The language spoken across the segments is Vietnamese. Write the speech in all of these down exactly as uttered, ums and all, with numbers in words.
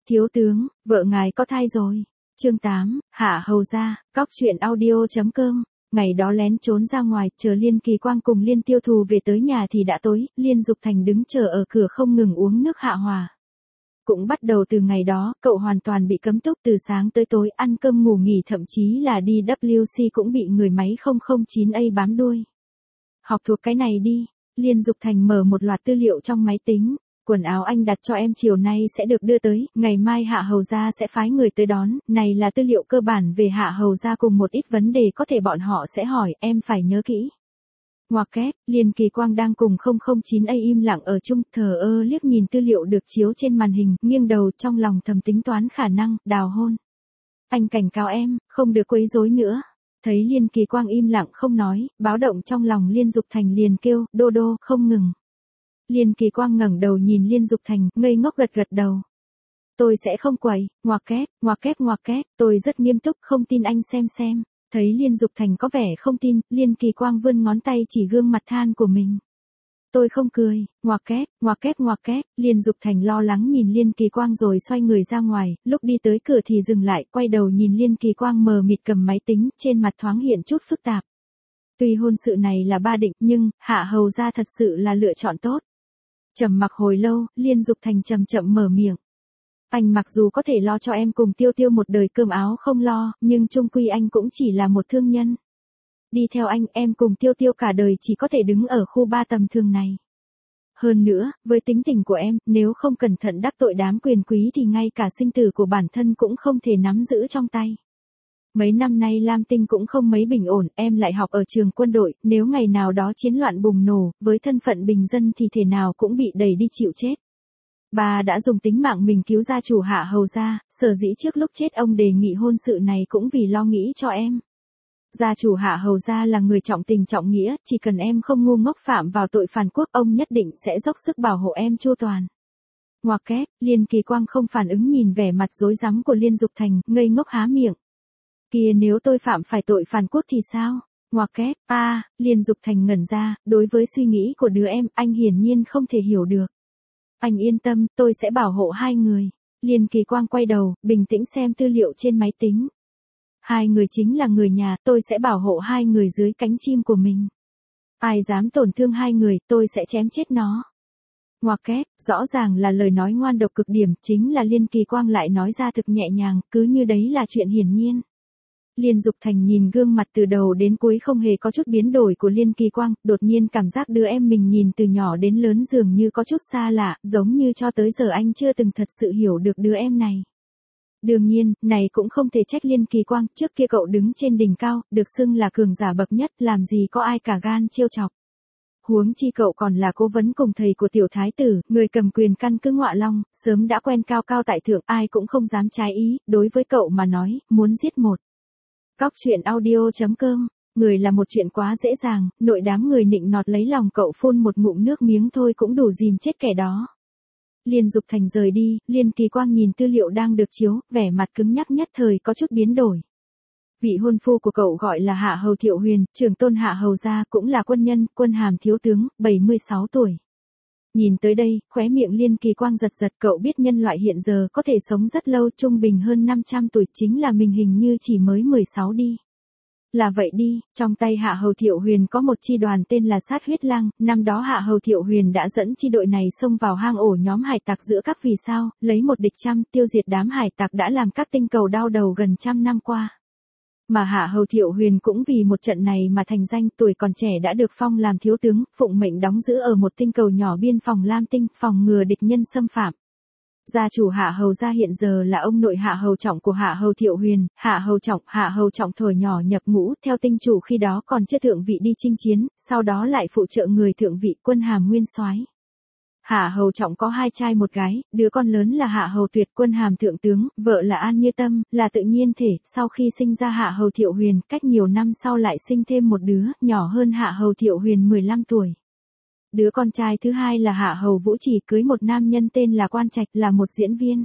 Thiếu tướng, vợ ngài có thai rồi. Chương tám, Hạ Hầu Gia, cóc truyện audio.com. Ngày đó lén trốn ra ngoài, chờ Liên Kỳ Quang cùng Liên Tiêu Thù về tới nhà thì đã tối, Liên Dục Thành đứng chờ ở cửa không ngừng uống nước hạ hòa. Cũng bắt đầu từ ngày đó, cậu hoàn toàn bị cấm túc từ sáng tới tối, ăn cơm ngủ nghỉ, thậm chí là đi W C cũng bị người máy không không chín A bám đuôi. Học thuộc cái này đi. Liên Dục Thành mở một loạt tư liệu trong máy tính. Quần áo anh đặt cho em chiều nay sẽ được đưa tới, ngày mai Hạ Hầu Gia sẽ phái người tới đón, này là tư liệu cơ bản về Hạ Hầu Gia cùng một ít vấn đề có thể bọn họ sẽ hỏi, em phải nhớ kỹ. Ngoặc kép, Liên Kỳ Quang đang cùng không không chín A im lặng ở chung, thờ ơ liếc nhìn tư liệu được chiếu trên màn hình, nghiêng đầu trong lòng thầm tính toán khả năng, đào hôn. Anh cảnh cáo em, không được quấy rối nữa. Thấy Liên Kỳ Quang im lặng không nói, báo động trong lòng Liên Dục Thành liền kêu, đô đô, không ngừng. Liên Kỳ Quang ngẩng đầu nhìn Liên Dục Thành, ngây ngốc gật gật đầu. Tôi sẽ không quấy, ngoặc kép, ngoặc kép ngoặc kép, tôi rất nghiêm túc, không tin anh xem xem. Thấy Liên Dục Thành có vẻ không tin, Liên Kỳ Quang vươn ngón tay chỉ gương mặt than của mình. Tôi không cười, ngoặc kép, ngoặc kép ngoặc kép, Liên Dục Thành lo lắng nhìn Liên Kỳ Quang rồi xoay người ra ngoài, lúc đi tới cửa thì dừng lại, quay đầu nhìn Liên Kỳ Quang mờ mịt cầm máy tính, trên mặt thoáng hiện chút phức tạp. Tuy hôn sự này là ba định, nhưng, Hạ Hầu Gia thật sự là lựa chọn tốt. Trầm mặc hồi lâu, Liên Dục Thành chậm chậm mở miệng. Anh mặc dù có thể lo cho em cùng Tiêu Tiêu một đời cơm áo không lo, nhưng chung quy anh cũng chỉ là một thương nhân. Đi theo anh, em cùng Tiêu Tiêu cả đời chỉ có thể đứng ở khu ba tầm thường này. Hơn nữa, với tính tình của em, nếu không cẩn thận đắc tội đám quyền quý thì ngay cả sinh tử của bản thân cũng không thể nắm giữ trong tay. Mấy năm nay Lam Tinh cũng không mấy bình ổn, em lại học ở trường quân đội, nếu ngày nào đó chiến loạn bùng nổ, với thân phận bình dân thì thể nào cũng bị đẩy đi chịu chết. Bà đã dùng tính mạng mình cứu gia chủ Hạ Hầu Gia, sở dĩ trước lúc chết ông đề nghị hôn sự này cũng vì lo nghĩ cho em. Gia chủ Hạ Hầu Gia là người trọng tình trọng nghĩa, chỉ cần em không ngu ngốc phạm vào tội phản quốc ông nhất định sẽ dốc sức bảo hộ em chu toàn. Ngoặc kép, Liên Kỳ Quang không phản ứng nhìn vẻ mặt rối rắm của Liên Dục Thành, ngây ngốc há miệng. Kìa nếu tôi phạm phải tội phản quốc thì sao? Ngoặc kép, a, à, Liên Dục Thành ngẩn ra, đối với suy nghĩ của đứa em, anh hiển nhiên không thể hiểu được. Anh yên tâm, tôi sẽ bảo hộ hai người. Liên Kỳ Quang quay đầu, bình tĩnh xem tư liệu trên máy tính. Hai người chính là người nhà, tôi sẽ bảo hộ hai người dưới cánh chim của mình. Ai dám tổn thương hai người, tôi sẽ chém chết nó. Ngoặc kép, rõ ràng là lời nói ngoan độc cực điểm, chính là Liên Kỳ Quang lại nói ra thực nhẹ nhàng, cứ như đấy là chuyện hiển nhiên. Liên Dục Thành nhìn gương mặt từ đầu đến cuối không hề có chút biến đổi của Liên Kỳ Quang, đột nhiên cảm giác đứa em mình nhìn từ nhỏ đến lớn dường như có chút xa lạ, giống như cho tới giờ anh chưa từng thật sự hiểu được đứa em này. Đương nhiên, này cũng không thể trách Liên Kỳ Quang, trước kia cậu đứng trên đỉnh cao, được xưng là cường giả bậc nhất, làm gì có ai cả gan trêu chọc. Huống chi cậu còn là cố vấn cùng thầy của tiểu thái tử, người cầm quyền căn cứ Ngọa Long, sớm đã quen cao cao tại thượng, ai cũng không dám trái ý, đối với cậu mà nói, muốn giết một. Cóc truyện audio.com, người là một chuyện quá dễ dàng, nội đám người nịnh nọt lấy lòng cậu phun một ngụm nước miếng thôi cũng đủ dìm chết kẻ đó. Liên Dục Thành rời đi, Liên Kỳ Quang nhìn tư liệu đang được chiếu, vẻ mặt cứng nhắc nhất thời có chút biến đổi. Vị hôn phu của cậu gọi là Hạ Hầu Thiệu Huyền, trưởng tôn Hạ Hầu Gia, cũng là quân nhân, quân hàm thiếu tướng, bảy mươi sáu tuổi. Nhìn tới đây, khóe miệng Liên Kỳ Quang giật giật, cậu biết nhân loại hiện giờ có thể sống rất lâu, trung bình hơn năm trăm tuổi, chính là mình hình như chỉ mới mười sáu đi. Là vậy đi, trong tay Hạ Hầu Thiệu Huyền có một chi đoàn tên là Sát Huyết Lang, năm đó Hạ Hầu Thiệu Huyền đã dẫn chi đội này xông vào hang ổ nhóm hải tặc giữa các vì sao, lấy một địch trăm, tiêu diệt đám hải tặc đã làm các tinh cầu đau đầu gần trăm năm qua. Mà Hạ Hầu Thiệu Huyền cũng vì một trận này mà thành danh, tuổi còn trẻ đã được phong làm thiếu tướng, phụng mệnh đóng giữ ở một tinh cầu nhỏ biên phòng Lam Tinh, phòng ngừa địch nhân xâm phạm. Gia chủ Hạ Hầu Gia hiện giờ là ông nội Hạ Hầu Trọng của Hạ Hầu Thiệu Huyền, Hạ Hầu Trọng, Hạ Hầu Trọng thổi nhỏ nhập ngũ, theo tinh chủ khi đó còn chưa thượng vị đi chinh chiến, sau đó lại phụ trợ người thượng vị, quân hàm nguyên soái. Hạ Hầu Trọng có hai trai một gái, đứa con lớn là Hạ Hầu Tuyệt, quân hàm thượng tướng, vợ là An Như Tâm, là tự nhiên thể, sau khi sinh ra Hạ Hầu Thiệu Huyền, cách nhiều năm sau lại sinh thêm một đứa, nhỏ hơn Hạ Hầu Thiệu Huyền mười lăm tuổi. Đứa con trai thứ hai là Hạ Hầu Vũ Trì, cưới một nam nhân tên là Quan Trạch, là một diễn viên.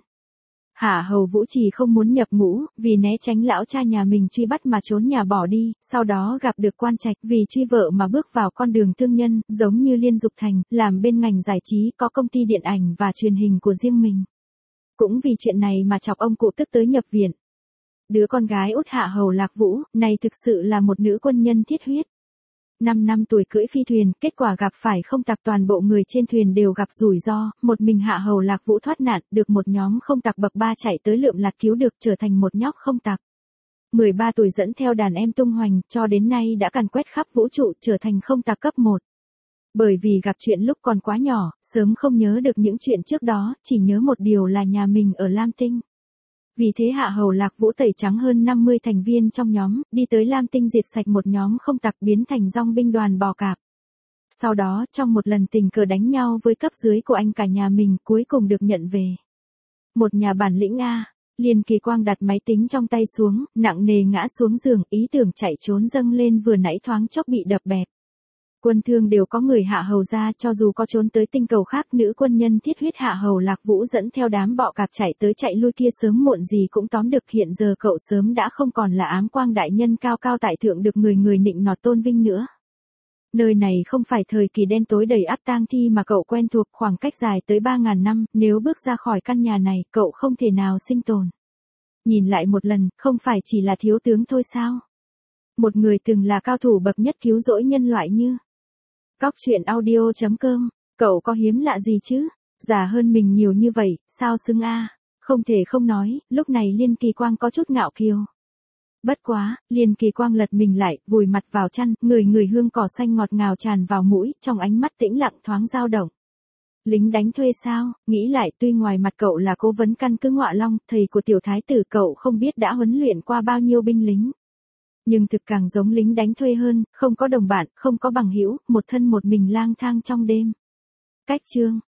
Hạ Hầu Vũ Trì không muốn nhập ngũ, vì né tránh lão cha nhà mình truy bắt mà trốn nhà bỏ đi, sau đó gặp được Quan Trạch, vì truy vợ mà bước vào con đường thương nhân, giống như Liên Dục Thành, làm bên ngành giải trí, có công ty điện ảnh và truyền hình của riêng mình. Cũng vì chuyện này mà chọc ông cụ tức tới nhập viện. Đứa con gái út Hạ Hầu Lạc Vũ, này thực sự là một nữ quân nhân thiết huyết. Năm năm tuổi cưỡi phi thuyền, kết quả gặp phải không tặc, toàn bộ người trên thuyền đều gặp rủi ro, một mình Hạ Hầu Lạc Vũ thoát nạn, được một nhóm không tặc bậc ba chạy tới lượm lặt cứu được, trở thành một nhóc không tặc. mười ba tuổi dẫn theo đàn em tung hoành, cho đến nay đã càn quét khắp vũ trụ, trở thành không tặc cấp một. Bởi vì gặp chuyện lúc còn quá nhỏ, sớm không nhớ được những chuyện trước đó, chỉ nhớ một điều là nhà mình ở Lam Tinh. Vì thế Hạ Hầu Lạc Vũ tẩy trắng hơn năm mươi thành viên trong nhóm, đi tới Lam Tinh diệt sạch một nhóm không tặc, biến thành dong binh đoàn bò cạp. Sau đó, trong một lần tình cờ đánh nhau với cấp dưới của anh cả nhà mình, cuối cùng được nhận về. Một nhà bản lĩnh A. Liên Kỳ Quang đặt máy tính trong tay xuống, nặng nề ngã xuống giường, ý tưởng chạy trốn dâng lên vừa nãy thoáng chốc bị đập bẹp. Quân thương đều có người Hạ Hầu ra, cho dù có trốn tới tinh cầu khác, nữ quân nhân thiết huyết Hạ Hầu Lạc Vũ dẫn theo đám bọ cạp chạy tới chạy lui kia sớm muộn gì cũng tóm được. Hiện giờ cậu sớm đã không còn là Ám Quang đại nhân cao cao tại thượng được người người nịnh nọt tôn vinh nữa. Nơi này không phải thời kỳ đen tối đầy ắp tang thi mà cậu quen thuộc, khoảng cách dài tới ba ngàn năm, nếu bước ra khỏi căn nhà này, cậu không thể nào sinh tồn. Nhìn lại một lần, không phải chỉ là thiếu tướng thôi sao? Một người từng là cao thủ bậc nhất cứu rỗi nhân loại như Cóc truyện audio chấm com, cậu có hiếm lạ gì chứ? Già hơn mình nhiều như vậy, sao xứng a? Không thể không nói, lúc này Liên Kỳ Quang có chút ngạo kiêu. Bất quá, Liên Kỳ Quang lật mình lại, vùi mặt vào chăn, người người hương cỏ xanh ngọt ngào tràn vào mũi, trong ánh mắt tĩnh lặng thoáng dao động. Lính đánh thuê sao? Nghĩ lại, tuy ngoài mặt cậu là cố vấn căn cứ Ngọa Long, thầy của tiểu thái tử, cậu không biết đã huấn luyện qua bao nhiêu binh lính. Nhưng thực càng giống lính đánh thuê hơn, không có đồng bạn, không có bằng hữu, một thân một mình lang thang trong đêm. Cách chương